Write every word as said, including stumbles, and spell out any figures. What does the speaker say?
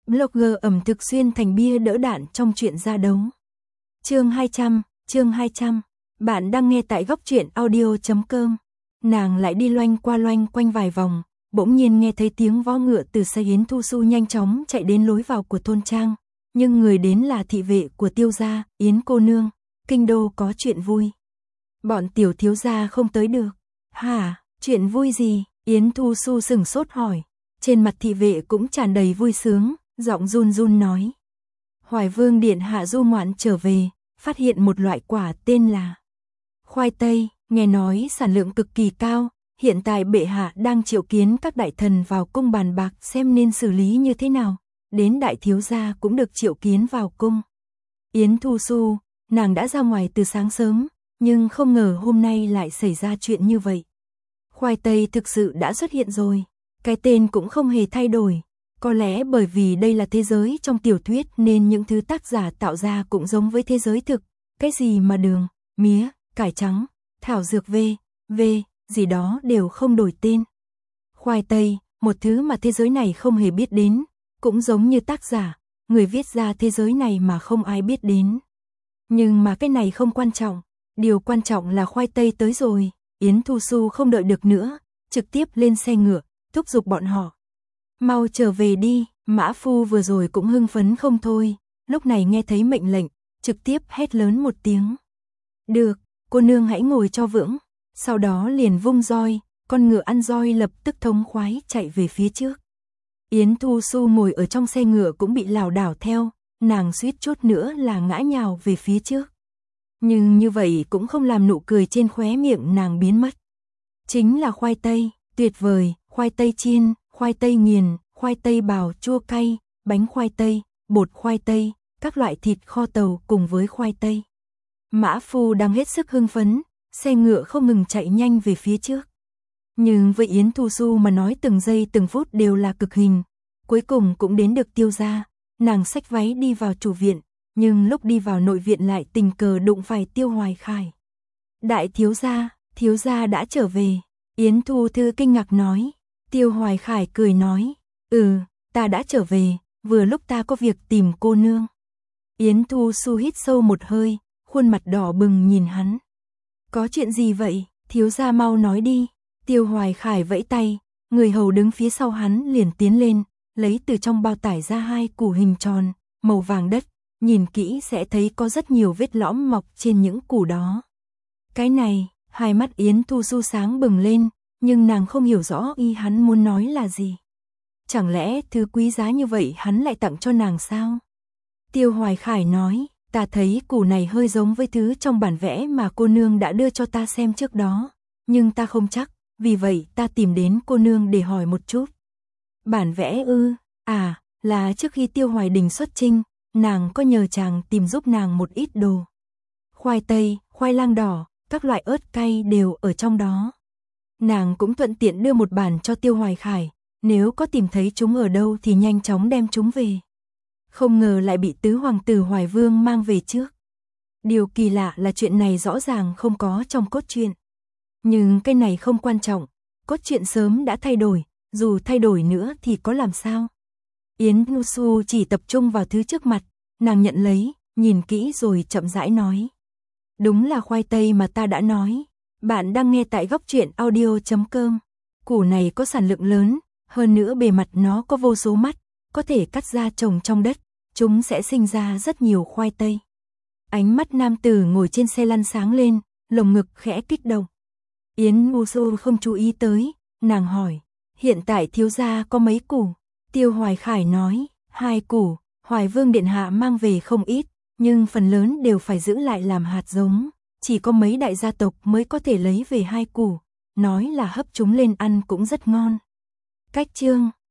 Blogger ẩm thực xuyên thành bia đỡ đạn trong chuyện ra đấu. Chương hai trăm, chương hai trăm. Bạn đang nghe tại góc truyện audio chấm com. Nàng lại đi loanh qua loanh quanh vài vòng, bỗng nhiên nghe thấy tiếng vó ngựa từ xe Yến Thu Xu nhanh chóng chạy đến lối vào của thôn trang, nhưng người đến là thị vệ của Tiêu gia, Yến cô nương, kinh đô có chuyện vui. Bọn tiểu thiếu gia không tới được. Hả, chuyện vui gì? Yến Thu Xu sừng sốt hỏi. Trên mặt thị vệ cũng tràn đầy vui sướng, giọng run run nói. Hoài Vương điện hạ du ngoạn trở về, phát hiện một loại quả tên là khoai tây, nghe nói sản lượng cực kỳ cao, hiện tại bệ hạ đang triệu kiến các đại thần vào cung bàn bạc xem nên xử lý như thế nào, đến đại thiếu gia cũng được triệu kiến vào cung. Yến Thu Xu, nàng đã ra ngoài từ sáng sớm, nhưng không ngờ hôm nay lại xảy ra chuyện như vậy. Khoai tây thực sự đã xuất hiện rồi, cái tên cũng không hề thay đổi. Có lẽ bởi vì đây là thế giới trong tiểu thuyết nên những thứ tác giả tạo ra cũng giống với thế giới thực. Cái gì mà đường, mía, cải trắng, thảo dược V, V, gì đó đều không đổi tên. Khoai tây, một thứ mà thế giới này không hề biết đến, cũng giống như tác giả, người viết ra thế giới này mà không ai biết đến. Nhưng mà cái này không quan trọng, điều quan trọng là khoai tây tới rồi. Yến Thu Xu không đợi được nữa, trực tiếp lên xe ngựa, thúc giục bọn họ. Mau trở về đi, Mã Phu vừa rồi cũng hưng phấn không thôi, lúc này nghe thấy mệnh lệnh, trực tiếp hét lớn một tiếng. Được, cô nương hãy ngồi cho vững, sau đó liền vung roi, con ngựa ăn roi lập tức thống khoái chạy về phía trước. Yến Thu Xu ngồi ở trong xe ngựa cũng bị lảo đảo theo, nàng suýt chút nữa là ngã nhào về phía trước. Nhưng như vậy cũng không làm nụ cười trên khóe miệng nàng biến mất. Chính là khoai tây, tuyệt vời, khoai tây chiên, khoai tây nghiền, khoai tây bào chua cay, bánh khoai tây, bột khoai tây, các loại thịt kho tàu cùng với khoai tây. Mã Phu đang hết sức hưng phấn, xe ngựa không ngừng chạy nhanh về phía trước. Nhưng với Yến Thu Xu mà nói từng giây từng phút đều là cực hình, cuối cùng cũng đến được Tiêu gia, nàng xách váy đi vào chủ viện, nhưng lúc đi vào nội viện lại tình cờ đụng phải Tiêu Hoài Khải. Đại thiếu gia, thiếu gia đã trở về, Yến Thu Thư kinh ngạc nói. Tiêu Hoài Khải cười nói, ừ, ta đã trở về, vừa lúc ta có việc tìm cô nương. Yến Thu Xu hít sâu một hơi, khuôn mặt đỏ bừng nhìn hắn. Có chuyện gì vậy, thiếu gia mau nói đi. Tiêu Hoài Khải vẫy tay, người hầu đứng phía sau hắn liền tiến lên, lấy từ trong bao tải ra hai củ hình tròn, màu vàng đất, nhìn kỹ sẽ thấy có rất nhiều vết lõm mọc trên những củ đó. Cái này, hai mắt Yến Thu Xu sáng bừng lên, nhưng nàng không hiểu rõ ý hắn muốn nói là gì. Chẳng lẽ thứ quý giá như vậy hắn lại tặng cho nàng sao? Tiêu Hoài Khải nói, ta thấy củ này hơi giống với thứ trong bản vẽ mà cô nương đã đưa cho ta xem trước đó, nhưng ta không chắc, vì vậy ta tìm đến cô nương để hỏi một chút. Bản vẽ ư? À, là trước khi Tiêu Hoài Đình xuất chinh, nàng có nhờ chàng tìm giúp nàng một ít đồ. Khoai tây, khoai lang đỏ, các loại ớt cay đều ở trong đó. Nàng cũng thuận tiện đưa một bản cho Tiêu Hoài Khải, nếu có tìm thấy chúng ở đâu thì nhanh chóng đem chúng về. Không ngờ lại bị tứ hoàng tử Hoài Vương mang về trước. Điều kỳ lạ là chuyện này rõ ràng không có trong cốt truyện. Nhưng cái này không quan trọng, cốt truyện sớm đã thay đổi, dù thay đổi nữa thì có làm sao. Yến Thu Xu chỉ tập trung vào thứ trước mặt, nàng nhận lấy, nhìn kỹ rồi chậm rãi nói. Đúng là khoai tây mà ta đã nói. Bạn đang nghe tại góc truyện audio chấm com. Củ này có sản lượng lớn, hơn nữa bề mặt nó có vô số mắt, có thể cắt ra trồng trong đất, chúng sẽ sinh ra rất nhiều khoai tây. Ánh mắt nam tử ngồi trên xe lăn sáng lên, lồng ngực khẽ kích động. Yến Thu Xu không chú ý tới, nàng hỏi, hiện tại thiếu gia có mấy củ? Tiêu Hoài Khải nói, hai củ, Hoài Vương điện hạ mang về không ít, nhưng phần lớn đều phải giữ lại làm hạt giống. Chỉ có mấy đại gia tộc mới có thể lấy về hai củ, nói là hấp chúng lên ăn cũng rất ngon. Cách chương